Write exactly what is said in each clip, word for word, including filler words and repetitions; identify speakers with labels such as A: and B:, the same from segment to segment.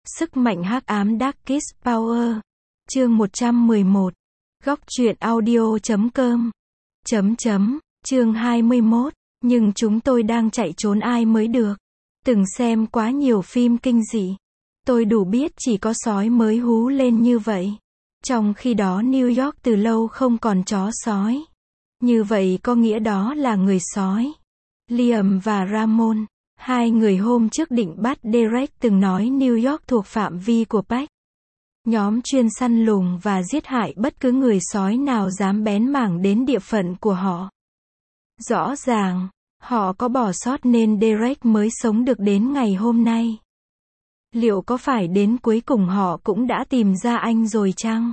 A: Sức mạnh hắc ám Darkest Power. Chương một trăm mười một. Góc truyện audio chấm com. Chấm chấm. Chương hai mươi mốt. Nhưng chúng tôi đang chạy trốn ai mới được. Từng xem quá nhiều phim kinh dị. Tôi đủ biết chỉ có sói mới hú lên như vậy. Trong khi đó New York từ lâu không còn chó sói. Như vậy có nghĩa đó là người sói. Liam và Ramon, hai người hôm trước định bắt Derek từng nói New York thuộc phạm vi của Pac. Nhóm chuyên săn lùng và giết hại bất cứ người sói nào dám bén mảng đến địa phận của họ. Rõ ràng, họ có bỏ sót nên Derek mới sống được đến ngày hôm nay. Liệu có phải đến cuối cùng họ cũng đã tìm ra anh rồi chăng?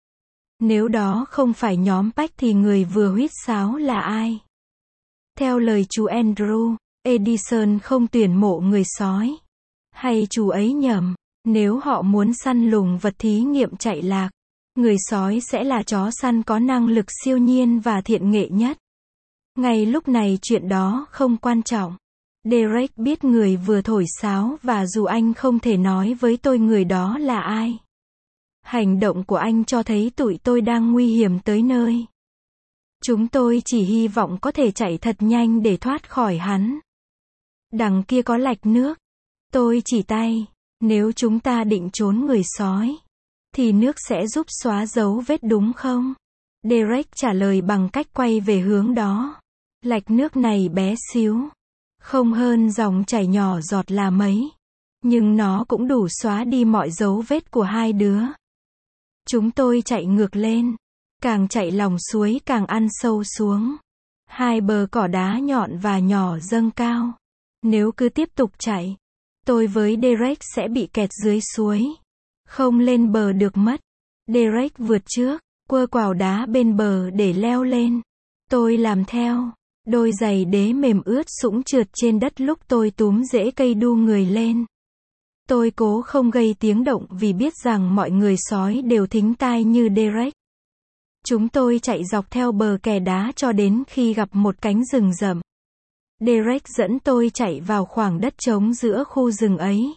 A: Nếu đó không phải nhóm Pac thì người vừa huýt sáo là ai? Theo lời chú Andrew, Edison không tuyển mộ người sói. Hay chú ấy nhầm, nếu họ muốn săn lùng vật thí nghiệm chạy lạc, người sói sẽ là chó săn có năng lực siêu nhiên và thiện nghệ nhất. Ngay lúc này chuyện đó không quan trọng. Derek biết người vừa thổi sáo và dù anh không thể nói với tôi người đó là ai. Hành động của anh cho thấy tụi tôi đang nguy hiểm tới nơi. Chúng tôi chỉ hy vọng có thể chạy thật nhanh để thoát khỏi hắn. Đằng kia có lạch nước. Tôi chỉ tay. Nếu chúng ta định trốn người sói, thì nước sẽ giúp xóa dấu vết đúng không? Derek trả lời bằng cách quay về hướng đó. Lạch nước này bé xíu. Không hơn dòng chảy nhỏ giọt là mấy. Nhưng nó cũng đủ xóa đi mọi dấu vết của hai đứa. Chúng tôi chạy ngược lên. Càng chạy lòng suối càng ăn sâu xuống. Hai bờ cỏ đá nhọn và nhỏ dâng cao. Nếu cứ tiếp tục chạy, tôi với Derek sẽ bị kẹt dưới suối. Không lên bờ được mất. Derek vượt trước, quơ quào đá bên bờ để leo lên. Tôi làm theo. Đôi giày đế mềm ướt sũng trượt trên đất lúc tôi túm rễ cây đu người lên. Tôi cố không gây tiếng động vì biết rằng mọi người sói đều thính tai như Derek. Chúng tôi chạy dọc theo bờ kè đá cho đến khi gặp một cánh rừng rậm. Derek dẫn tôi chạy vào khoảng đất trống giữa khu rừng ấy.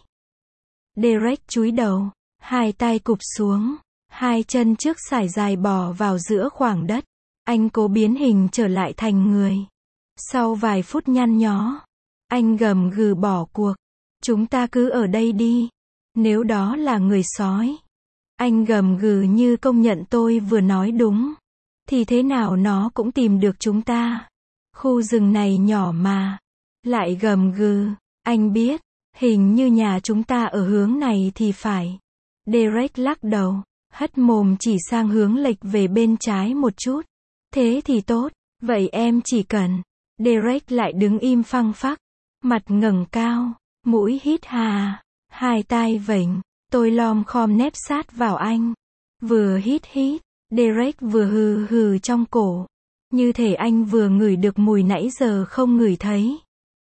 A: Derek chúi đầu, hai tay cụp xuống, hai chân trước sải dài bò vào giữa khoảng đất. Anh cố biến hình trở lại thành người. Sau vài phút nhăn nhó, anh gầm gừ bỏ cuộc. Chúng ta cứ ở đây đi. Nếu đó là người sói. Anh gầm gừ như công nhận tôi vừa nói đúng. Thì thế nào nó cũng tìm được chúng ta. Khu rừng này nhỏ mà. Lại gầm gừ. Anh biết. Hình như nhà chúng ta ở hướng này thì phải. Derek lắc đầu. Hất mồm chỉ sang hướng lệch về bên trái một chút. Thế thì tốt. Vậy em chỉ cần. Derek lại đứng im phăng phắc. Mặt ngẩng cao. Mũi hít hà. Hai tai vểnh. Tôi lom khom nép sát vào anh. Vừa hít hít. Derek vừa hừ hừ trong cổ. Như thể anh vừa ngửi được mùi nãy giờ không ngửi thấy.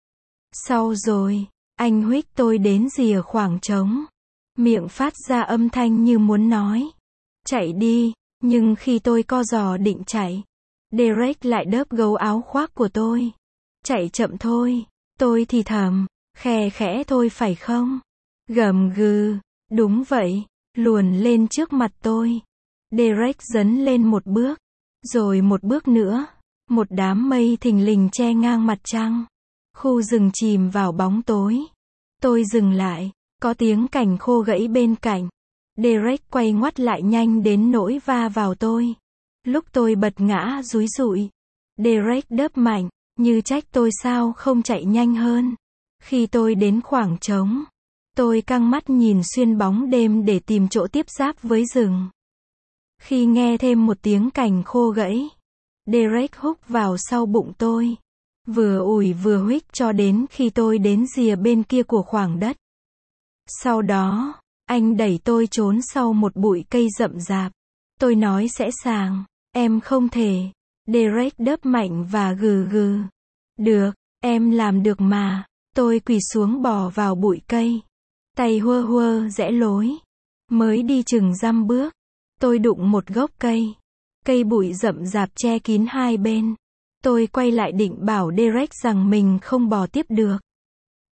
A: Sau rồi, anh huých tôi đến rìa khoảng trống. Miệng phát ra âm thanh như muốn nói. Chạy đi, nhưng khi tôi co giò định chạy, Derek lại đớp gấu áo khoác của tôi. Chạy chậm thôi, tôi thì thầm, khe khẽ thôi phải không? Gầm gừ, đúng vậy, luồn lên trước mặt tôi. Derek dấn lên một bước, rồi một bước nữa. Một đám mây thình lình che ngang mặt trăng. Khu rừng chìm vào bóng tối. Tôi dừng lại, có tiếng cành khô gãy bên cạnh. Derek quay ngoắt lại nhanh đến nỗi va vào tôi. Lúc tôi bật ngã rúi rụi, Derek đớp mạnh, như trách tôi sao không chạy nhanh hơn. Khi tôi đến khoảng trống, tôi căng mắt nhìn xuyên bóng đêm để tìm chỗ tiếp giáp với rừng. Khi nghe thêm một tiếng cành khô gãy, Derek húc vào sau bụng tôi. Vừa ủi vừa huých cho đến khi tôi đến rìa bên kia của khoảng đất. Sau đó, anh đẩy tôi trốn sau một bụi cây rậm rạp. Tôi nói sẽ sàng. Em không thể. Derek đớp mạnh và gừ gừ. Được, em làm được mà. Tôi quỳ xuống bò vào bụi cây. Tay huơ huơ rẽ lối. Mới đi chừng dăm bước. Tôi đụng một gốc cây. Cây bụi rậm rạp che kín hai bên. Tôi quay lại định bảo Derek rằng mình không bò tiếp được.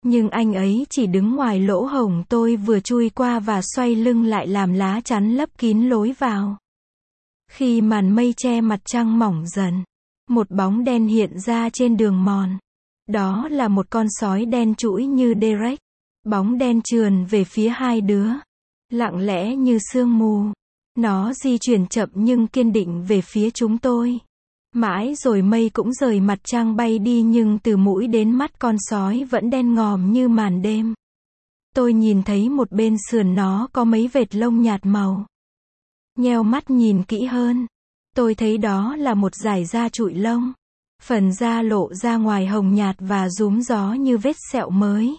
A: Nhưng anh ấy chỉ đứng ngoài lỗ hổng tôi vừa chui qua và xoay lưng lại làm lá chắn lấp kín lối vào. Khi màn mây che mặt trăng mỏng dần, một bóng đen hiện ra trên đường mòn. Đó là một con sói đen trũi như Derek. Bóng đen trườn về phía hai đứa, lặng lẽ như sương mù. Nó di chuyển chậm nhưng kiên định về phía chúng tôi. Mãi rồi mây cũng rời mặt trăng bay đi nhưng từ mũi đến mắt con sói vẫn đen ngòm như màn đêm. Tôi nhìn thấy một bên sườn nó có mấy vệt lông nhạt màu. Nheo mắt nhìn kỹ hơn, tôi thấy đó là một dải da trụi lông. Phần da lộ ra ngoài hồng nhạt và rúm gió như vết sẹo mới.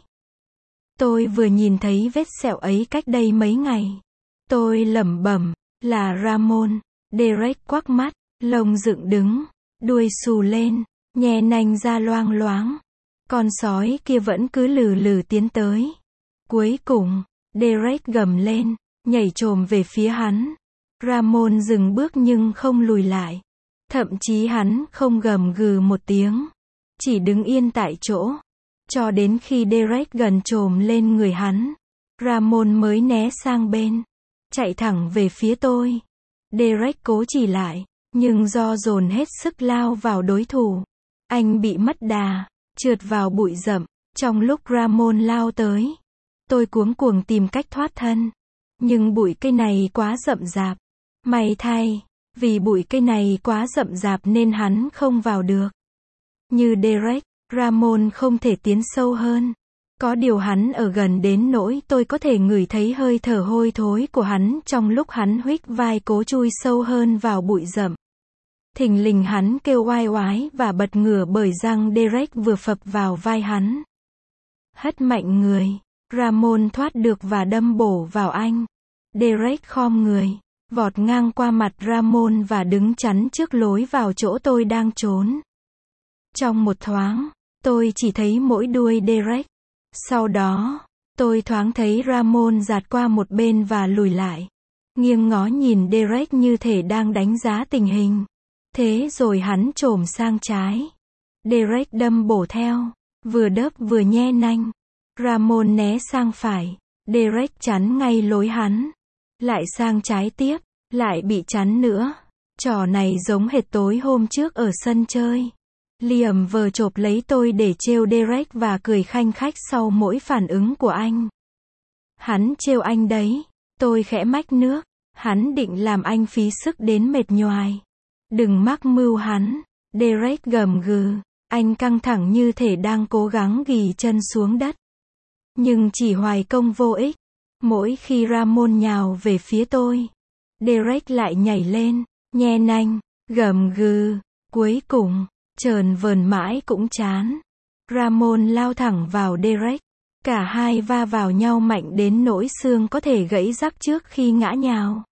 A: Tôi vừa nhìn thấy vết sẹo ấy cách đây mấy ngày. Tôi lẩm bẩm, là Ramon. Derek quắc mắt, lông dựng đứng, đuôi xù lên, nhe nanh ra loang loáng. Con sói kia vẫn cứ lừ lừ tiến tới. Cuối cùng, Derek gầm lên, nhảy chồm về phía hắn. Ramon dừng bước nhưng không lùi lại. Thậm chí hắn không gầm gừ một tiếng. Chỉ đứng yên tại chỗ. Cho đến khi Derek gần chồm lên người hắn, Ramon mới né sang bên. Chạy thẳng về phía tôi. Derek cố chỉ lại, nhưng do dồn hết sức lao vào đối thủ. Anh bị mất đà, trượt vào bụi rậm. Trong lúc Ramon lao tới, tôi cuống cuồng tìm cách thoát thân. Nhưng bụi cây này quá rậm rạp. May thay, vì bụi cây này quá rậm rạp nên hắn không vào được. Như Derek, Ramon không thể tiến sâu hơn. Có điều hắn ở gần đến nỗi tôi có thể ngửi thấy hơi thở hôi thối của hắn trong lúc hắn huých vai cố chui sâu hơn vào bụi rậm. Thình lình hắn kêu oai oái và bật ngửa bởi răng Derek vừa phập vào vai hắn. Hất mạnh người, Ramon thoát được và đâm bổ vào anh. Derek khom người, vọt ngang qua mặt Ramon và đứng chắn trước lối vào chỗ tôi đang trốn. Trong một thoáng, tôi chỉ thấy mỗi đuôi Derek. Sau đó, tôi thoáng thấy Ramon giạt qua một bên và lùi lại. Nghiêng ngó nhìn Derek như thể đang đánh giá tình hình. Thế rồi hắn chồm sang trái. Derek đâm bổ theo, vừa đớp vừa nhe nanh. Ramon né sang phải. Derek chắn ngay lối hắn. Lại sang trái tiếp, lại bị chắn nữa. Trò này giống hệt tối hôm trước ở sân chơi. Liam vờ chộp lấy tôi để trêu Derek và cười khanh khách sau mỗi phản ứng của anh. Hắn trêu anh đấy. Tôi khẽ mách nước. Hắn định làm anh phí sức đến mệt nhoài. Đừng mắc mưu hắn. Derek gầm gừ. Anh căng thẳng như thể đang cố gắng ghì chân xuống đất. Nhưng chỉ hoài công vô ích. Mỗi khi Ramon nhào về phía tôi, Derek lại nhảy lên, nhe nanh, gầm gừ. Cuối cùng, chờn vờn mãi cũng chán. Ramon lao thẳng vào Derek. Cả hai va vào nhau mạnh đến nỗi xương có thể gãy rắc trước khi ngã nhào.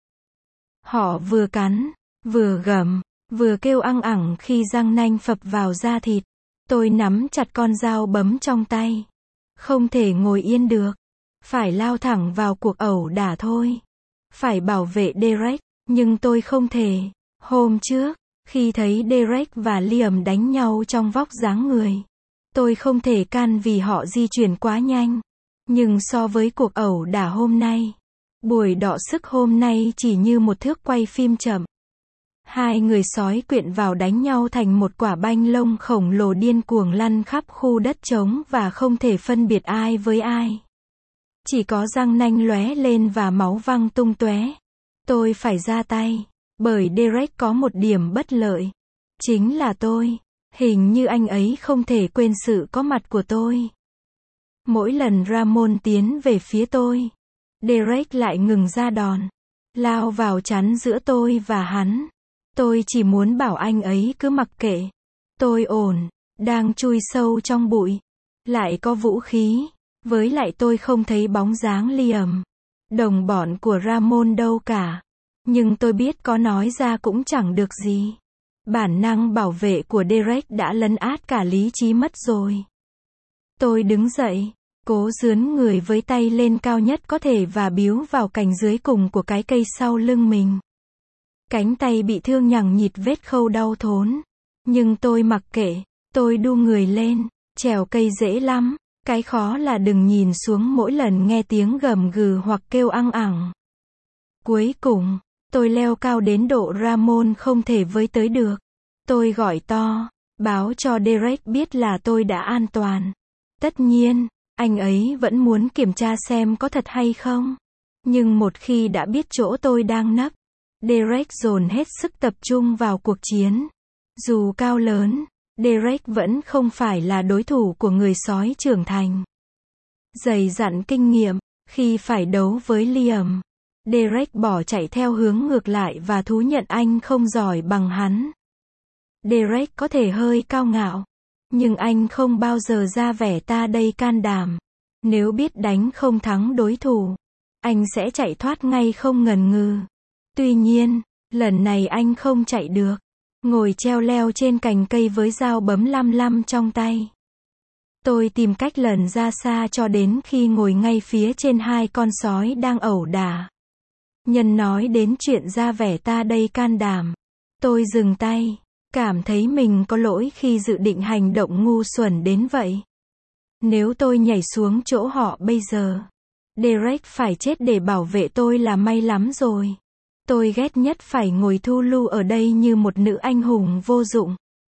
A: Họ vừa cắn, vừa gầm, vừa kêu ăng ẳng khi răng nanh phập vào da thịt. Tôi nắm chặt con dao bấm trong tay. Không thể ngồi yên được. Phải lao thẳng vào cuộc ẩu đả thôi. Phải bảo vệ Derek, nhưng tôi không thể. Hôm trước, khi thấy Derek và Liam đánh nhau trong vóc dáng người, tôi không thể can vì họ di chuyển quá nhanh. Nhưng so với cuộc ẩu đả hôm nay, buổi đọ sức hôm nay chỉ như một thước quay phim chậm. Hai người sói quyện vào đánh nhau thành một quả banh lông khổng lồ điên cuồng lăn khắp khu đất trống và không thể phân biệt ai với ai. Chỉ có răng nanh lóe lên và máu văng tung tóe. Tôi phải ra tay, bởi Derek có một điểm bất lợi. Chính là tôi. Hình như anh ấy không thể quên sự có mặt của tôi. Mỗi lần Ramon tiến về phía tôi, Derek lại ngừng ra đòn, lao vào chắn giữa tôi và hắn. Tôi chỉ muốn bảo anh ấy cứ mặc kệ. Tôi ổn, đang chui sâu trong bụi. Lại có vũ khí. Với lại tôi không thấy bóng dáng Liam, đồng bọn của Ramon đâu cả. Nhưng tôi biết có nói ra cũng chẳng được gì. Bản năng bảo vệ của Derek đã lấn át cả lý trí mất rồi. Tôi đứng dậy, cố dướn người với tay lên cao nhất có thể và biếu vào cành dưới cùng của cái cây sau lưng mình. Cánh tay bị thương nhằng nhịt vết khâu đau thốn. Nhưng tôi mặc kệ, tôi đu người lên, trèo cây dễ lắm. Cái khó là đừng nhìn xuống mỗi lần nghe tiếng gầm gừ hoặc kêu ăng ẳng. Cuối cùng, tôi leo cao đến độ Ramon không thể với tới được. Tôi gọi to, báo cho Derek biết là tôi đã an toàn. Tất nhiên, anh ấy vẫn muốn kiểm tra xem có thật hay không. Nhưng một khi đã biết chỗ tôi đang nấp, Derek dồn hết sức tập trung vào cuộc chiến. Dù cao lớn, Derek vẫn không phải là đối thủ của người sói trưởng thành. Dày dặn kinh nghiệm, khi phải đấu với Liam, Derek bỏ chạy theo hướng ngược lại và thú nhận anh không giỏi bằng hắn. Derek có thể hơi cao ngạo, nhưng anh không bao giờ ra vẻ ta đây can đảm. Nếu biết đánh không thắng đối thủ, anh sẽ chạy thoát ngay không ngần ngừ. Tuy nhiên, lần này anh không chạy được. Ngồi treo leo trên cành cây với dao bấm lăm lăm trong tay. Tôi tìm cách lần ra xa cho đến khi ngồi ngay phía trên hai con sói đang ẩu đả. Nhân nói đến chuyện ra vẻ ta đây can đảm. Tôi dừng tay, cảm thấy mình có lỗi khi dự định hành động ngu xuẩn đến vậy. Nếu tôi nhảy xuống chỗ họ bây giờ, Derek phải chết để bảo vệ tôi là may lắm rồi. Tôi ghét nhất phải ngồi thu lưu ở đây như một nữ anh hùng vô dụng.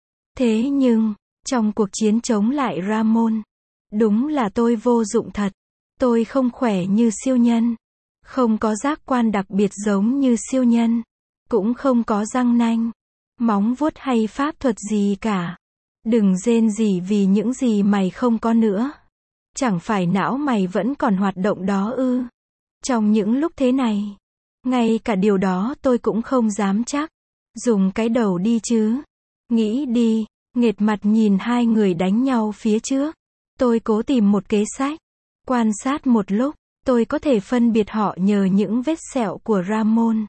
A: Thế nhưng, trong cuộc chiến chống lại Ramon, đúng là tôi vô dụng thật. Tôi không khỏe như siêu nhân, không có giác quan đặc biệt giống như siêu nhân, cũng không có răng nanh, móng vuốt hay pháp thuật gì cả. Đừng rên rỉ vì những gì mày không có nữa. Chẳng phải não mày vẫn còn hoạt động đó ư? Trong những lúc thế này, ngay cả điều đó tôi cũng không dám chắc. Dùng cái đầu đi chứ. Nghĩ đi, nghệt mặt nhìn hai người đánh nhau phía trước. Tôi cố tìm một kế sách. Quan sát một lúc, tôi có thể phân biệt họ nhờ những vết sẹo của Ramon.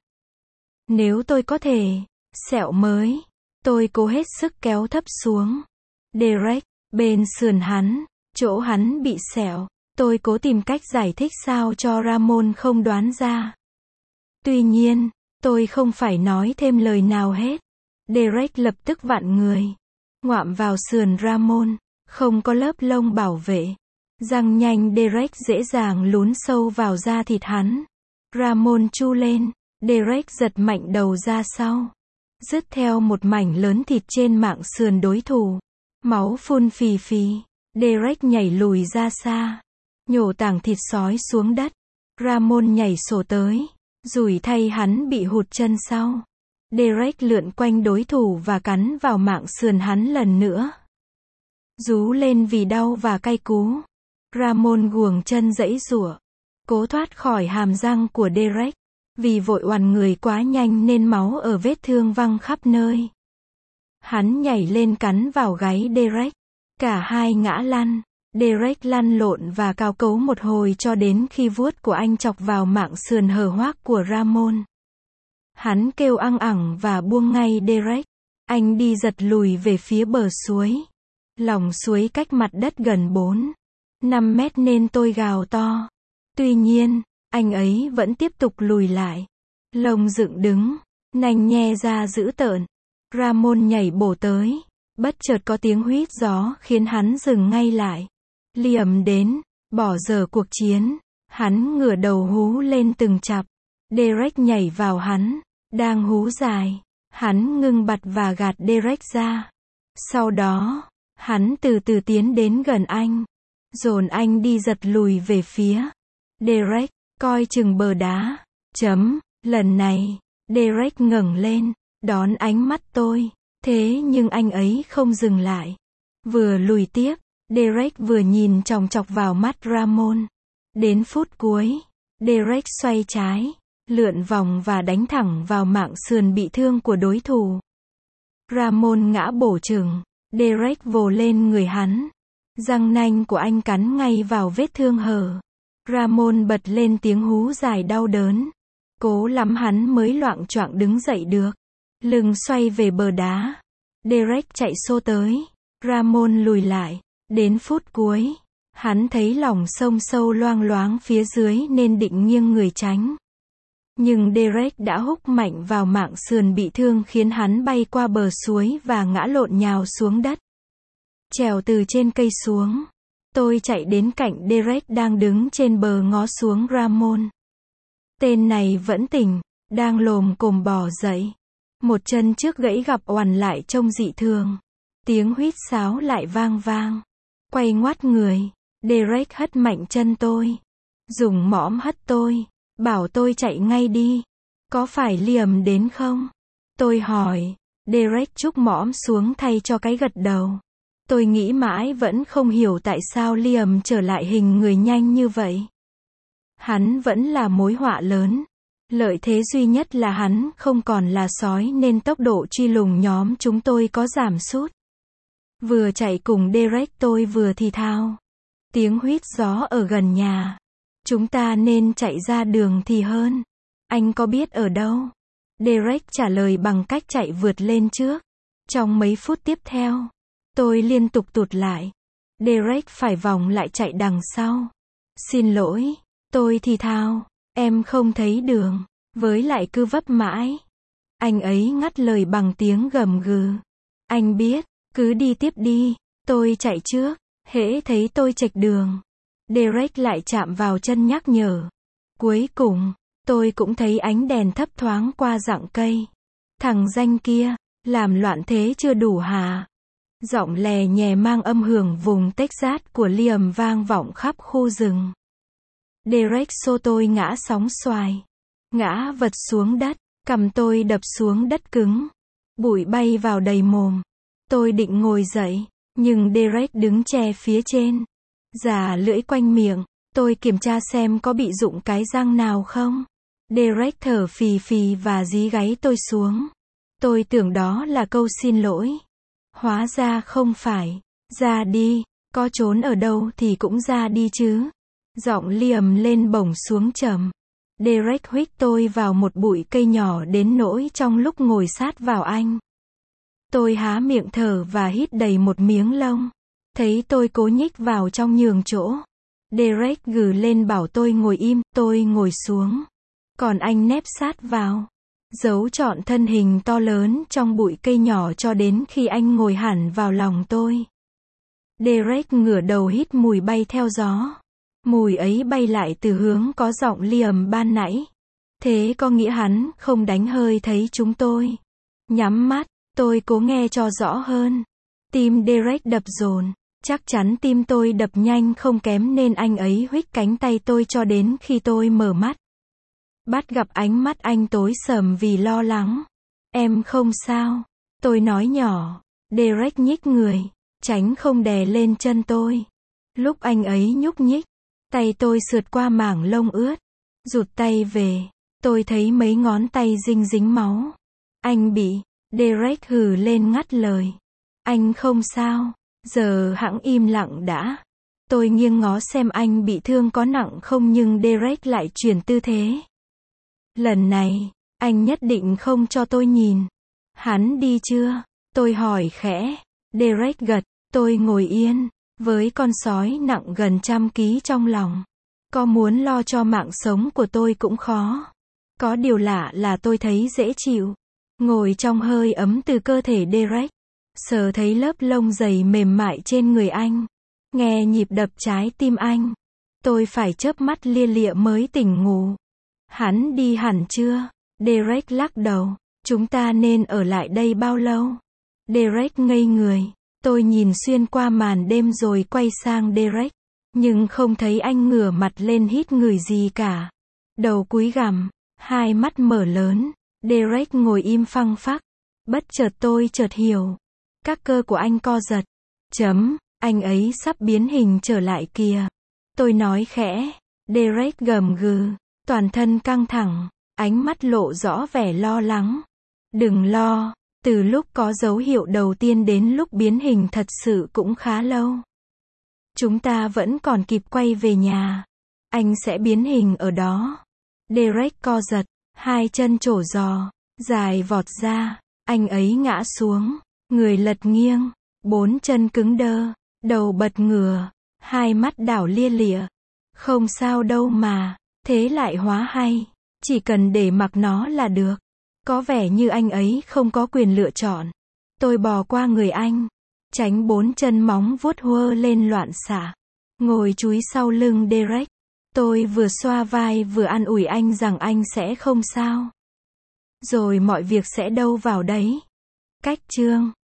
A: Nếu tôi có thể, sẹo mới, tôi cố hết sức kéo thấp xuống. Derek, bên sườn hắn, chỗ hắn bị sẹo, tôi cố tìm cách giải thích sao cho Ramon không đoán ra. Tuy nhiên, tôi không phải nói thêm lời nào hết. Derek lập tức vặn người, ngoạm vào sườn Ramon, không có lớp lông bảo vệ. Răng nhanh Derek dễ dàng lún sâu vào da thịt hắn. Ramon chu lên, Derek giật mạnh đầu ra sau, dứt theo một mảnh lớn thịt trên mạng sườn đối thủ. Máu phun phì phì, Derek nhảy lùi ra xa, nhổ tảng thịt sói xuống đất. Ramon nhảy sổ tới, rủi thay hắn bị hụt chân sau. Derek lượn quanh đối thủ và cắn vào mạng sườn hắn lần nữa. Rú lên vì đau và cay cú. Ramon guồng chân giãy giụa, cố thoát khỏi hàm răng của Derek. Vì vội oằn người quá nhanh nên máu ở vết thương văng khắp nơi. Hắn nhảy lên cắn vào gáy Derek. Cả hai ngã lăn. Derek lăn lộn và cào cấu một hồi cho đến khi vuốt của anh chọc vào mạng sườn hở hoác của Ramon. Hắn kêu ăng ẳng và buông ngay Derek. Anh đi giật lùi về phía bờ suối. Lòng suối cách mặt đất gần bốn, năm mét nên tôi gào to. Tuy nhiên, anh ấy vẫn tiếp tục lùi lại. Lông dựng đứng, nanh nhe ra dữ tợn. Ramon nhảy bổ tới. Bất chợt có tiếng huýt gió khiến hắn dừng ngay lại. Liam đến, bỏ dở cuộc chiến. Hắn ngửa đầu hú lên từng chặp. Derek nhảy vào hắn, đang hú dài. Hắn ngưng bặt và gạt Derek ra. Sau đó, hắn từ từ tiến đến gần anh, dồn anh đi giật lùi về phía Derek, coi chừng bờ đá. Chấm, lần này, Derek ngẩng lên, đón ánh mắt tôi. Thế nhưng anh ấy không dừng lại. Vừa lùi tiếp, Derek vừa nhìn chòng chọc vào mắt Ramon. Đến phút cuối, Derek xoay trái, lượn vòng và đánh thẳng vào mạng sườn bị thương của đối thủ. Ramon ngã bổ chừng. Derek vồ lên người hắn. Răng nanh của anh cắn ngay vào vết thương hở. Ramon bật lên tiếng hú dài đau đớn. Cố lắm hắn mới loạng choạng đứng dậy được. Lưng xoay về bờ đá. Derek chạy xô tới. Ramon lùi lại. Đến phút cuối, hắn thấy lòng sông sâu loang loáng phía dưới nên định nghiêng người tránh. Nhưng Derek đã húc mạnh vào mạng sườn bị thương khiến hắn bay qua bờ suối và ngã lộn nhào xuống đất. Trèo từ trên cây xuống. Tôi chạy đến cạnh Derek đang đứng trên bờ ngó xuống Ramon. Tên này vẫn tỉnh, đang lồm cồm bò dậy. Một chân trước gãy gặp oằn lại trông dị thường. Tiếng huýt sáo lại vang vang. Quay ngoắt người, Derek hất mạnh chân tôi. Dùng mõm hất tôi, bảo tôi chạy ngay đi. Có phải Liam đến không? Tôi hỏi. Derek trúc mõm xuống thay cho cái gật đầu. Tôi nghĩ mãi vẫn không hiểu tại sao Liam trở lại hình người nhanh như vậy. Hắn vẫn là mối họa lớn. Lợi thế duy nhất là hắn không còn là sói nên tốc độ truy lùng nhóm chúng tôi có giảm sút. Vừa chạy cùng Derek tôi vừa thì thào. Tiếng huýt gió ở gần nhà. Chúng ta nên chạy ra đường thì hơn. Anh có biết ở đâu? Derek trả lời bằng cách chạy vượt lên trước. Trong mấy phút tiếp theo, tôi liên tục tụt lại. Derek phải vòng lại chạy đằng sau. Xin lỗi, tôi thì thào. Em không thấy đường, với lại cứ vấp mãi. Anh ấy ngắt lời bằng tiếng gầm gừ. Anh biết, cứ đi tiếp đi. Tôi chạy trước, hễ thấy tôi chệch đường. Derek lại chạm vào chân nhắc nhở. Cuối cùng, tôi cũng thấy ánh đèn thấp thoáng qua rặng cây. Thằng danh kia, làm loạn thế chưa đủ hả? Giọng lè nhè mang âm hưởng vùng Texas của Liam vang vọng khắp khu rừng. Derek xô tôi ngã sóng xoài. Ngã vật xuống đất, cầm tôi đập xuống đất cứng. Bụi bay vào đầy mồm. Tôi định ngồi dậy, nhưng Derek đứng che phía trên. Già lưỡi quanh miệng, tôi kiểm tra xem có bị rụng cái răng nào không. Derek thở phì phì và dí gáy tôi xuống. Tôi tưởng đó là câu xin lỗi. Hóa ra không phải. Ra đi, có trốn ở đâu thì cũng ra đi chứ. Giọng Liam lên bổng xuống trầm. Derek huých tôi vào một bụi cây nhỏ đến nỗi trong lúc ngồi sát vào anh. Tôi há miệng thở và hít đầy một miếng lông. Thấy tôi cố nhích vào trong nhường chỗ. Derek gừ lên bảo tôi ngồi im, tôi ngồi xuống. Còn anh nép sát vào. Giấu trọn thân hình to lớn trong bụi cây nhỏ cho đến khi anh ngồi hẳn vào lòng tôi. Derek ngửa đầu hít mùi bay theo gió. Mùi ấy bay lại từ hướng có giọng Liam ban nãy. Thế có nghĩa hắn không đánh hơi thấy chúng tôi. Nhắm mắt, tôi cố nghe cho rõ hơn. Tim Derek đập dồn. Chắc chắn tim tôi đập nhanh không kém nên anh ấy huých cánh tay tôi cho đến khi tôi mở mắt. Bắt gặp ánh mắt anh tối sầm vì lo lắng. Em không sao. Tôi nói nhỏ. Derek nhích người, tránh không đè lên chân tôi. Lúc anh ấy nhúc nhích, tay tôi sượt qua mảng lông ướt. Rụt tay về, tôi thấy mấy ngón tay dinh dính máu. Anh bị, Derek hừ lên ngắt lời. Anh không sao, giờ hẵng im lặng đã. Tôi nghiêng ngó xem anh bị thương có nặng không nhưng Derek lại chuyển tư thế. Lần này, anh nhất định không cho tôi nhìn. Hắn đi chưa? Tôi hỏi khẽ. Derek gật, tôi ngồi yên, với con sói nặng gần trăm ký trong lòng. Có muốn lo cho mạng sống của tôi cũng khó. Có điều lạ là tôi thấy dễ chịu. Ngồi trong hơi ấm từ cơ thể Derek. Sờ thấy lớp lông dày mềm mại trên người anh. Nghe nhịp đập trái tim anh. Tôi phải chớp mắt lia lịa mới tỉnh ngủ. Hắn đi hẳn chưa? Derek lắc đầu. Chúng ta nên ở lại đây bao lâu? Derek ngây người. Tôi nhìn xuyên qua màn đêm rồi quay sang Derek. Nhưng không thấy anh ngửa mặt lên hít người gì cả. Đầu cúi gằm, hai mắt mở lớn. Derek ngồi im phăng phắc. Bất chợt tôi chợt hiểu. Các cơ của anh co giật. Chấm, anh ấy sắp biến hình trở lại kìa. Tôi nói khẽ. Derek gầm gừ. Toàn thân căng thẳng. Ánh mắt lộ rõ vẻ lo lắng. Đừng lo. Từ lúc có dấu hiệu đầu tiên đến lúc biến hình thật sự cũng khá lâu. Chúng ta vẫn còn kịp quay về nhà. Anh sẽ biến hình ở đó. Derek co giật. Hai chân trổ giò. Dài vọt ra. Anh ấy ngã xuống. Người lật nghiêng. Bốn chân cứng đơ. Đầu bật ngửa. Hai mắt đảo lia lịa. Không sao đâu mà. Thế lại hóa hay. Chỉ cần để mặc nó là được. Có vẻ như anh ấy không có quyền lựa chọn. Tôi bò qua người anh. Tránh bốn chân móng vuốt hơ lên loạn xạ. ngồi chúi sau lưng Derek. Tôi vừa xoa vai vừa an ủi anh rằng anh sẽ không sao. Rồi mọi việc sẽ đâu vào đấy. Cách chương